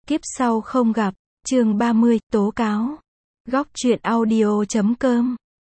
Kiếp sau không gặp. Chương 30, tố cáo. Góc truyện audio.com.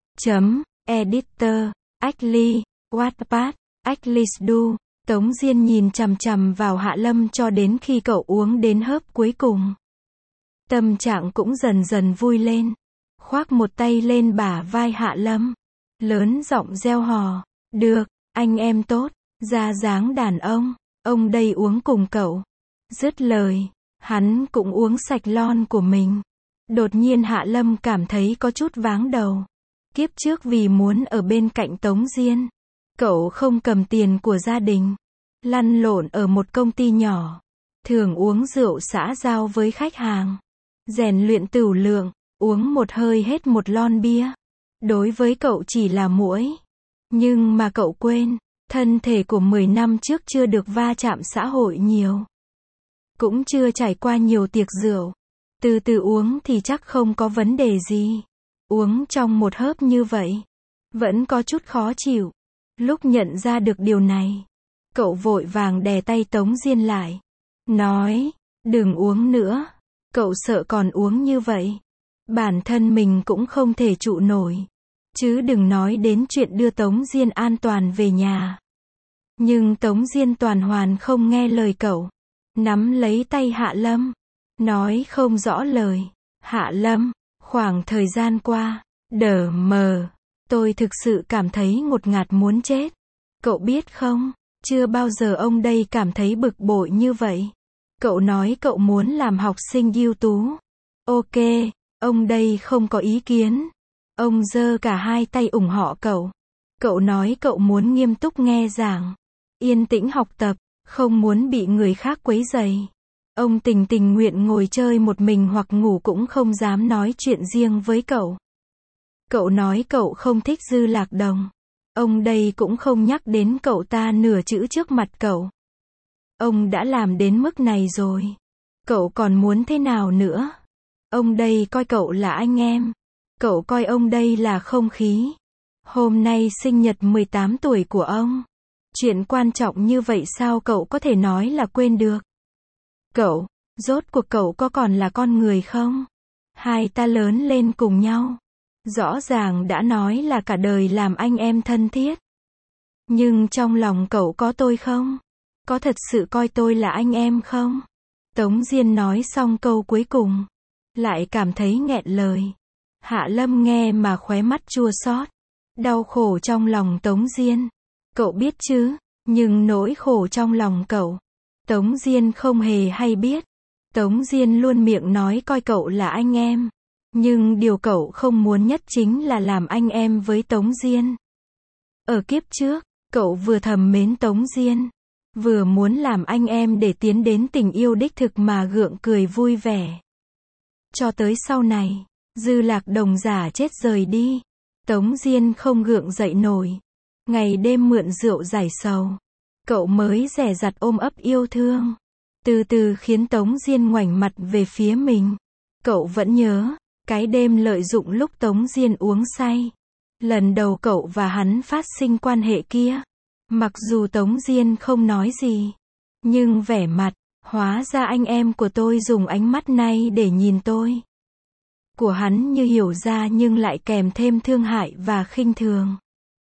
Editor. Ashley. Wattpad. Ashley Du. Tống Diên nhìn chằm chằm vào Hạ Lâm cho đến khi cậu uống đến hớp cuối cùng. Tâm trạng cũng dần dần vui lên. Khoác một tay lên bả vai Hạ Lâm. Lớn giọng reo hò. Được, anh em tốt, ra dáng đàn ông đây uống cùng cậu. Dứt lời, hắn cũng uống sạch lon của mình. Đột nhiên Hạ Lâm cảm thấy có chút váng đầu. Kiếp trước vì muốn ở bên cạnh Tống Diên, cậu không cầm tiền của gia đình, lăn lộn ở một công ty nhỏ, thường uống rượu xã giao với khách hàng, rèn luyện tửu lượng, uống một hơi hết một lon bia. Đối với cậu chỉ là muỗi. Nhưng mà cậu quên, thân thể của 10 năm trước chưa được va chạm xã hội nhiều. Cũng chưa trải qua nhiều tiệc rượu. Từ từ uống thì chắc không có vấn đề gì. Uống trong một hớp như vậy, vẫn có chút khó chịu. Lúc nhận ra được điều này, cậu vội vàng đè tay Tống Diên lại. Nói, đừng uống nữa. Cậu sợ còn uống như vậy, bản thân mình cũng không thể trụ nổi. Chứ đừng nói đến chuyện đưa Tống Diên an toàn về nhà. Nhưng Tống Diên toàn hoàn không nghe lời cậu. Nắm lấy tay Hạ Lâm. Nói không rõ lời. Hạ Lâm, khoảng thời gian qua, tôi thực sự cảm thấy ngột ngạt muốn chết. Cậu biết không, chưa bao giờ ông đây cảm thấy bực bội như vậy. Cậu nói cậu muốn làm học sinh ưu tú. Ok, ông đây không có ý kiến. Ông giơ cả hai tay ủng hộ cậu. Cậu nói cậu muốn nghiêm túc nghe giảng, yên tĩnh học tập, không muốn bị người khác quấy rầy. Ông tình nguyện ngồi chơi một mình hoặc ngủ cũng không dám nói chuyện riêng với cậu. Cậu nói cậu không thích Dư Lạc Đồng. Ông đây cũng không nhắc đến cậu ta nửa chữ trước mặt cậu. Ông đã làm đến mức này rồi. Cậu còn muốn thế nào nữa? Ông đây coi cậu là anh em. Cậu coi ông đây là không khí. Hôm nay sinh nhật 18 tuổi của ông. Chuyện quan trọng như vậy sao cậu có thể nói là quên được? Cậu, rốt cuộc cậu có còn là con người không? Hai ta lớn lên cùng nhau. Rõ ràng đã nói là cả đời làm anh em thân thiết. Nhưng trong lòng cậu có tôi không? Có thật sự coi tôi là anh em không? Tống Diên nói xong câu cuối cùng, lại cảm thấy nghẹn lời. Hạ Lâm nghe mà khóe mắt chua xót, đau khổ trong lòng Tống Diên. Cậu biết chứ, nhưng nỗi khổ trong lòng cậu, Tống Diên không hề hay biết. Tống Diên luôn miệng nói coi cậu là anh em. Nhưng điều cậu không muốn nhất chính là làm anh em với Tống Diên. Ở kiếp trước, cậu vừa thầm mến Tống Diên, vừa muốn làm anh em để tiến đến tình yêu đích thực mà gượng cười vui vẻ. Cho tới sau này, Dư Lạc Đồng giả chết rời đi, Tống Diên không gượng dậy nổi. Ngày đêm mượn rượu giải sầu, cậu mới dè dặt ôm ấp yêu thương. Từ từ khiến Tống Diên ngoảnh mặt về phía mình. Cậu vẫn nhớ, cái đêm lợi dụng lúc Tống Diên uống say. Lần đầu cậu và hắn phát sinh quan hệ kia. Mặc dù Tống Diên không nói gì, nhưng vẻ mặt, hóa ra anh em của tôi dùng ánh mắt này để nhìn tôi. Của hắn như hiểu ra nhưng lại kèm thêm thương hại và khinh thường.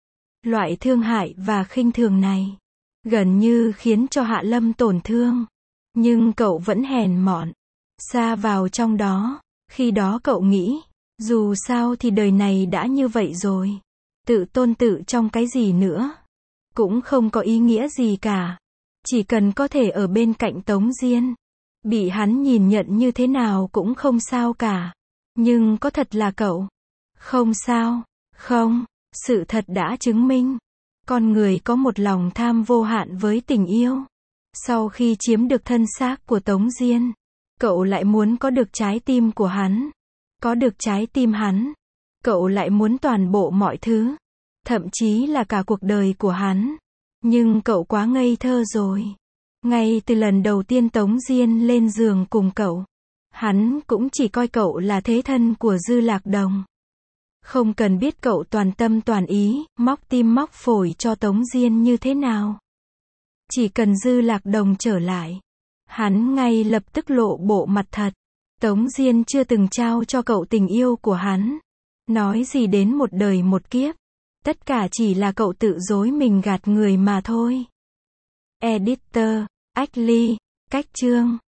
Loại thương hại và khinh thường này, gần như khiến cho Hạ Lâm tổn thương. Nhưng cậu vẫn hèn mọn, sa vào trong đó. Khi đó cậu nghĩ, dù sao thì đời này đã như vậy rồi. Tự tôn tự trong cái gì nữa, cũng không có ý nghĩa gì cả. Chỉ cần có thể ở bên cạnh Tống Diên, bị hắn nhìn nhận như thế nào cũng không sao cả. Nhưng có thật là cậu? Không sao, không, sự thật đã chứng minh. Con người có một lòng tham vô hạn với tình yêu. Sau khi chiếm được thân xác của Tống Diên, cậu lại muốn có được trái tim của hắn. Có được trái tim hắn, cậu lại muốn toàn bộ mọi thứ. Thậm chí là cả cuộc đời của hắn. Nhưng cậu quá ngây thơ rồi. Ngay từ lần đầu tiên Tống Diên lên giường cùng cậu, hắn cũng chỉ coi cậu là thế thân của Dư Lạc Đồng. Không cần biết cậu toàn tâm toàn ý, móc tim móc phổi cho Tống Diên như thế nào. Chỉ cần Dư Lạc Đồng trở lại, Hắn ngay lập tức lộ bộ mặt thật. Tống Diên chưa từng trao cho cậu tình yêu của hắn. Nói gì đến một đời một kiếp. Tất cả chỉ là cậu tự dối mình gạt người mà thôi. Editor, Ashley, Cách chương